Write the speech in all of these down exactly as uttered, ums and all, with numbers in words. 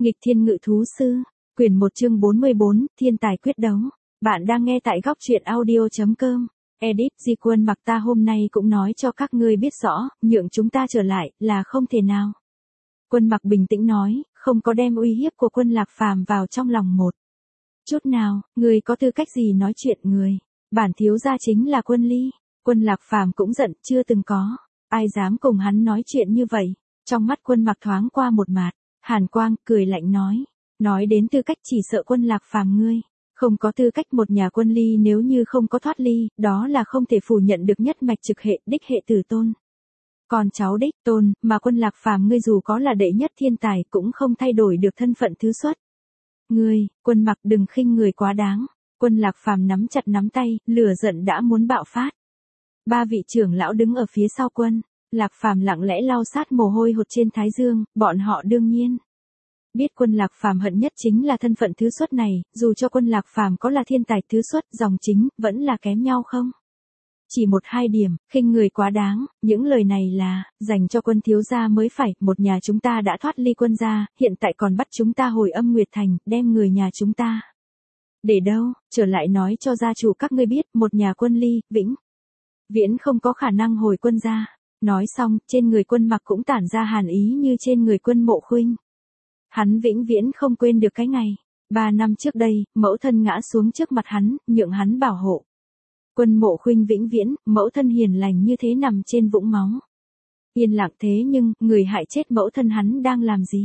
Nghịch thiên ngự thú sư, quyển một chương bốn mươi bốn, thiên tài quyết đấu. Bạn đang nghe tại góc truyện audio.com. Edit Di Quân Mặc ta hôm nay cũng nói cho các ngươi biết rõ, nhượng chúng ta trở lại là không thể nào. Quân Mặc bình tĩnh nói, không có đem uy hiếp của Quân Lạc Phàm vào trong lòng một chút nào. Người có tư cách gì nói chuyện người? Bản thiếu gia chính là Quân Ly. Quân Lạc Phàm cũng giận, chưa từng có ai dám cùng hắn nói chuyện như vậy. Trong mắt Quân Mặc thoáng qua một mạt hàn quang, cười lạnh nói, nói đến tư cách chỉ sợ Quân Lạc Phàm ngươi không có tư cách. Một nhà Quân Ly nếu như không có thoát ly, đó là không thể phủ nhận được nhất mạch trực hệ đích hệ tử tôn. Còn cháu đích tôn, mà Quân Lạc Phàm ngươi dù có là đệ nhất thiên tài cũng không thay đổi được thân phận thứ xuất. Ngươi, Quân Mặc đừng khinh người quá đáng. Quân Lạc Phàm nắm chặt nắm tay, lửa giận đã muốn bạo phát. Ba vị trưởng lão đứng ở phía sau Quân Lạc Phàm lặng lẽ lau sát mồ hôi hột trên thái dương, bọn họ đương nhiên biết Quân Lạc Phàm hận nhất chính là thân phận thứ xuất này, dù cho Quân Lạc Phàm có là thiên tài thứ xuất, dòng chính vẫn là kém nhau không? Chỉ một hai điểm, khinh người quá đáng, những lời này là dành cho Quân thiếu gia mới phải. Một nhà chúng ta đã thoát ly Quân gia, hiện tại còn bắt chúng ta hồi Âm Nguyệt Thành, đem người nhà chúng ta để đâu? Trở lại nói cho gia chủ các ngươi biết, một nhà Quân Ly vĩnh viễn không có khả năng hồi Quân gia. Nói xong, trên người Quân Mặc cũng tản ra hàn ý như trên người Quân Mộ Khuynh. Hắn vĩnh viễn không quên được cái ngày ba năm trước đây, mẫu thân ngã xuống trước mặt hắn, nhượng hắn bảo hộ. Quân Mộ Khuynh vĩnh viễn, mẫu thân hiền lành như thế nằm trên vũng máu. Yên lặng thế nhưng, người hại chết mẫu thân hắn đang làm gì?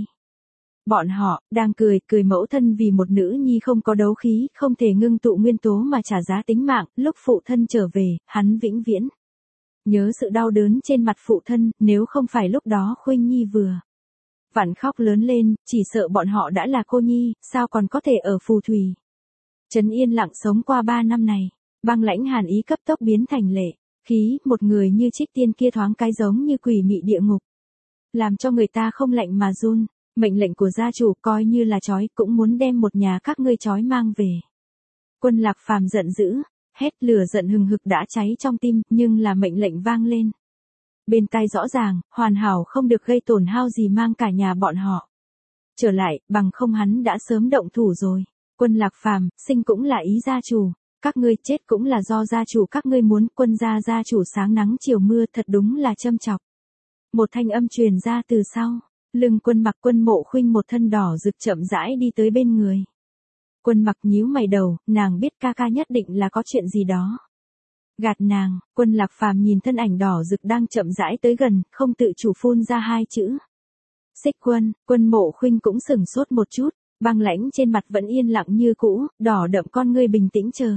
Bọn họ, đang cười, cười mẫu thân vì một nữ nhi không có đấu khí, không thể ngưng tụ nguyên tố mà trả giá tính mạng. Lúc phụ thân trở về, hắn vĩnh viễn nhớ sự đau đớn trên mặt phụ thân, nếu không phải lúc đó Khuynh Nhi vừa vặn khóc lớn lên, chỉ sợ bọn họ đã là cô nhi, sao còn có thể ở phù thủy trấn yên lặng sống qua ba năm này. Băng lãnh hàn ý cấp tốc biến thành lệ khí, một người như Trích Tiên kia thoáng cái giống như quỷ mị địa ngục, làm cho người ta không lạnh mà run. Mệnh lệnh của gia chủ coi như là trói, cũng muốn đem một nhà các ngươi trói mang về. Quân Lạc Phàm giận dữ, hét, lửa giận hừng hực đã cháy trong tim, nhưng là mệnh lệnh vang lên bên tai rõ ràng, hoàn hảo không được gây tổn hao gì, mang cả nhà bọn họ trở lại, bằng không hắn đã sớm động thủ rồi. Quân Lạc Phàm, sinh cũng là ý gia chủ, các ngươi chết cũng là do gia chủ các ngươi muốn. Quân gia gia chủ sáng nắng chiều mưa, thật đúng là châm chọc. Một thanh âm truyền ra từ sau lưng Quân Mặc. Quân Mộ Khuynh một thân đỏ rực chậm rãi đi tới bên người Quân Mặc, nhíu mày đầu, nàng biết ca ca nhất định là có chuyện gì đó gạt nàng. Quân Lạc Phàm nhìn thân ảnh đỏ rực đang chậm rãi tới gần, không tự chủ phun ra hai chữ Xích Quân. Quân Mộ Khuynh cũng sửng sốt một chút, băng lãnh trên mặt vẫn yên lặng như cũ, đỏ đậm con ngươi bình tĩnh chờ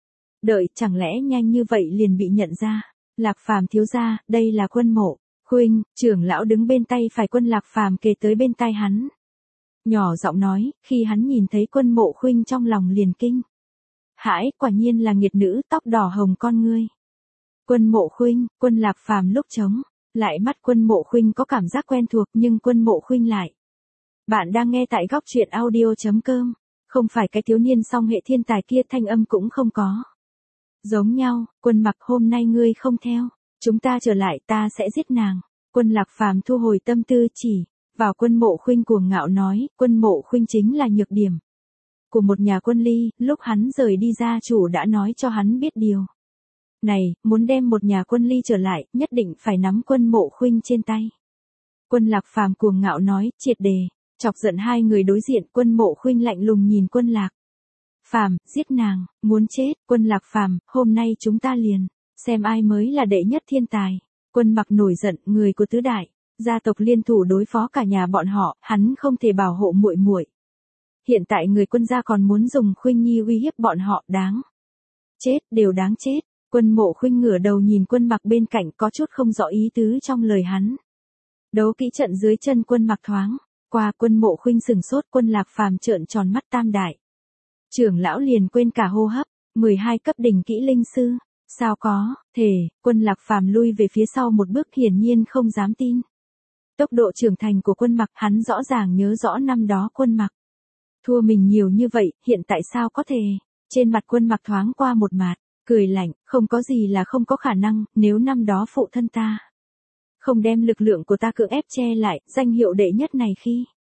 đợi. Chẳng lẽ nhanh như vậy liền bị nhận ra? Lạc Phàm thiếu gia, đây là Quân Mộ Khuynh. Trưởng lão đứng bên tay phải Quân Lạc Phàm kề tới bên tai hắn, nhỏ giọng nói. Khi hắn nhìn thấy Quân Mộ Khuynh trong lòng liền kinh hãi, quả nhiên là nghiệt nữ tóc đỏ hồng con ngươi. Quân Mộ Khuynh. Quân Lạc Phàm lúc trống lại mắt Quân Mộ Khuynh có cảm giác quen thuộc, nhưng Quân Mộ Khuynh lại. Bạn đang nghe tại góc truyện audio.com. Không phải cái thiếu niên song hệ thiên tài kia, thanh âm cũng không có giống nhau. Quân Mặc, hôm nay ngươi không theo chúng ta trở lại, ta sẽ giết nàng. Quân Lạc Phàm thu hồi tâm tư, chỉ vào Quân Mộ Khuynh cuồng ngạo nói, Quân Mộ Khuynh chính là nhược điểm của một nhà Quân Ly. Lúc hắn rời đi, gia chủ đã nói cho hắn biết điều này, muốn đem một nhà Quân Ly trở lại, nhất định phải nắm Quân Mộ Khuynh trên tay. Quân Lạc Phàm cuồng ngạo nói, triệt đề chọc giận hai người đối diện. Quân Mộ Khuynh lạnh lùng nhìn Quân Lạc Phàm, giết nàng, muốn chết. Quân Lạc Phàm, hôm nay chúng ta liền xem ai mới là đệ nhất thiên tài. Quân Mặc nổi giận, người của tứ đại gia tộc liên thủ đối phó cả nhà bọn họ, hắn không thể bảo hộ muội muội. Hiện tại người Quân gia còn muốn dùng Khuynh Nhi uy hiếp bọn họ, đáng chết, đều đáng chết. Quân Mộ Khuynh ngửa đầu nhìn Quân Mặc bên cạnh, có chút không rõ ý tứ trong lời hắn. Đấu kỹ trận dưới chân Quân Mặc thoáng qua. Quân Mộ Khuynh sừng sốt. Quân Lạc Phàm trợn tròn mắt, tam đại trưởng lão liền quên cả hô hấp. mười hai cấp đỉnh kỹ linh sư, sao có thể? Quân Lạc Phàm lui về phía sau một bước, hiển nhiên không dám tin tốc độ trưởng thành của Quân Mặc. Hắn rõ ràng nhớ rõ năm đó Quân Mặc thua mình nhiều như vậy, hiện tại sao có thể? Trên mặt Quân Mặc thoáng qua một mạt cười lạnh, không có gì là không có khả năng. Nếu năm đó phụ thân ta không đem lực lượng của ta cưỡng ép che lại, danh hiệu đệ nhất này khi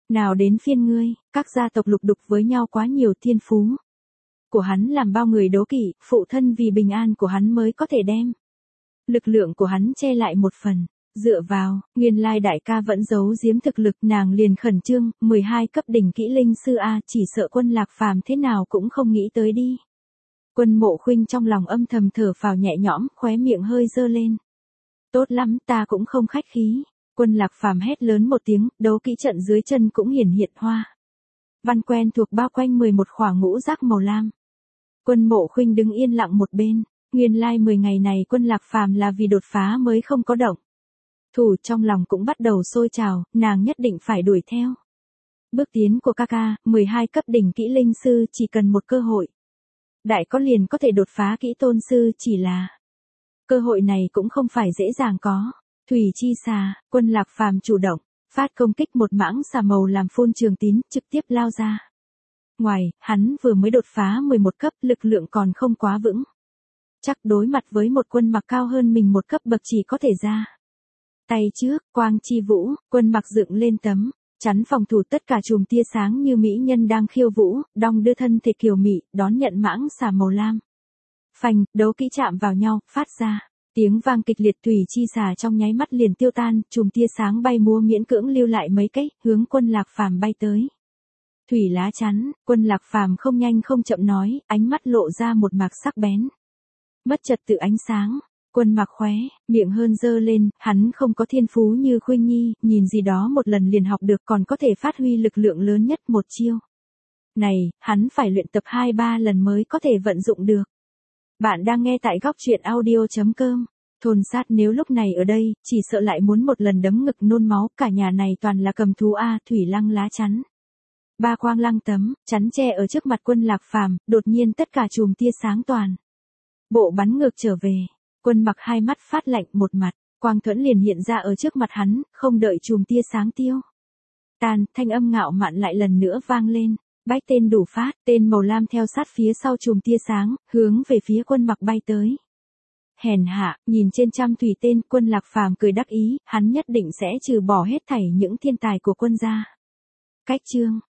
Nào đến phiên ngươi, các gia tộc lục đục với nhau quá nhiều thiên phú. Của hắn làm bao người đố kỵ, phụ thân vì bình an của hắn mới có thể đem. Lực lượng của hắn che lại một phần. Dựa vào, nguyên lai đại ca vẫn giấu giếm thực lực, nàng liền khẩn trương, mười hai cấp đỉnh kỹ linh sư A, chỉ sợ Quân Lạc Phàm thế nào cũng không nghĩ tới đi. Quân Mộ Khuynh trong lòng âm thầm thở phào nhẹ nhõm, khóe miệng hơi dơ lên. Tốt lắm, ta cũng không khách khí. Quân Lạc Phàm hét lớn một tiếng, đấu kỹ trận dưới chân cũng hiển hiện hoa. Văn quen thuộc bao quanh mười một khỏa ngũ giác màu lam. Quân Mộ Khuynh đứng yên lặng một bên, nguyên lai mười ngày này Quân Lạc Phàm là vì đột phá mới không có động. Thủ trong lòng cũng bắt đầu sôi trào, nàng nhất định phải đuổi theo. Bước tiến của ca ca, mười hai cấp đỉnh kỹ linh sư chỉ cần một cơ hội. Đại có liền có thể đột phá kỹ tôn sư, chỉ là cơ hội này cũng không phải dễ dàng có. Thủy chi xà, Quân Lạc Phàm chủ động, phát công kích một mãng xà màu làm phun trường tín, trực tiếp lao ra. Ngoài, hắn vừa mới đột phá mười một cấp, lực lượng còn không quá vững. Chắc đối mặt với một Quân Mặc cao hơn mình một cấp bậc chỉ có thể ra. Tay trước, quang chi vũ, Quân Mặc dựng lên tấm, chắn phòng thủ tất cả chùm tia sáng như mỹ nhân đang khiêu vũ, đong đưa thân thể kiều mị, đón nhận mãng xà màu lam. Phanh, đấu kỹ chạm vào nhau, phát ra. Tiếng vang kịch liệt, thủy chi xà trong nháy mắt liền tiêu tan, chùm tia sáng bay múa miễn cưỡng lưu lại mấy cái, hướng Quân Lạc Phàm bay tới. Thủy lá chắn, Quân Lạc Phàm không nhanh không chậm nói, ánh mắt lộ ra một mạc sắc bén. Mất trật tự ánh sáng. Quân Mặc khóe, miệng hơn dơ lên, hắn không có thiên phú như Khuynh Nhi, nhìn gì đó một lần liền học được, còn có thể phát huy lực lượng lớn nhất một chiêu. Này, hắn phải luyện tập hai ba lần mới có thể vận dụng được. Bạn đang nghe tại góc truyện audio chấm com. Thôn sát nếu lúc này ở đây, chỉ sợ lại muốn một lần đấm ngực nôn máu, cả nhà này toàn là cầm thú A, thủy lăng lá chắn. Ba quang lăng tấm, chắn che ở trước mặt Quân Lạc Phàm, đột nhiên tất cả chùm tia sáng toàn. Bộ bắn ngược trở về. Quân Mặc hai mắt phát lạnh, một mặt, quang thuẫn liền hiện ra ở trước mặt hắn, không đợi chùm tia sáng tiêu. Tàn, thanh âm ngạo mạn lại lần nữa vang lên, bách tên đủ phát, tên màu lam theo sát phía sau chùm tia sáng, hướng về phía Quân Mặc bay tới. Hèn hạ, nhìn trên trăm thủy tên, Quân Lạc Phàm cười đắc ý, hắn nhất định sẽ trừ bỏ hết thảy những thiên tài của quân gia. Cách chương